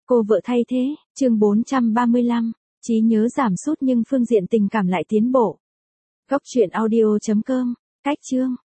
Cô vợ thay thế, chương 435, trí nhớ giảm sút nhưng phương diện tình cảm lại tiến bộ. Góc truyện audio.com, cách chương.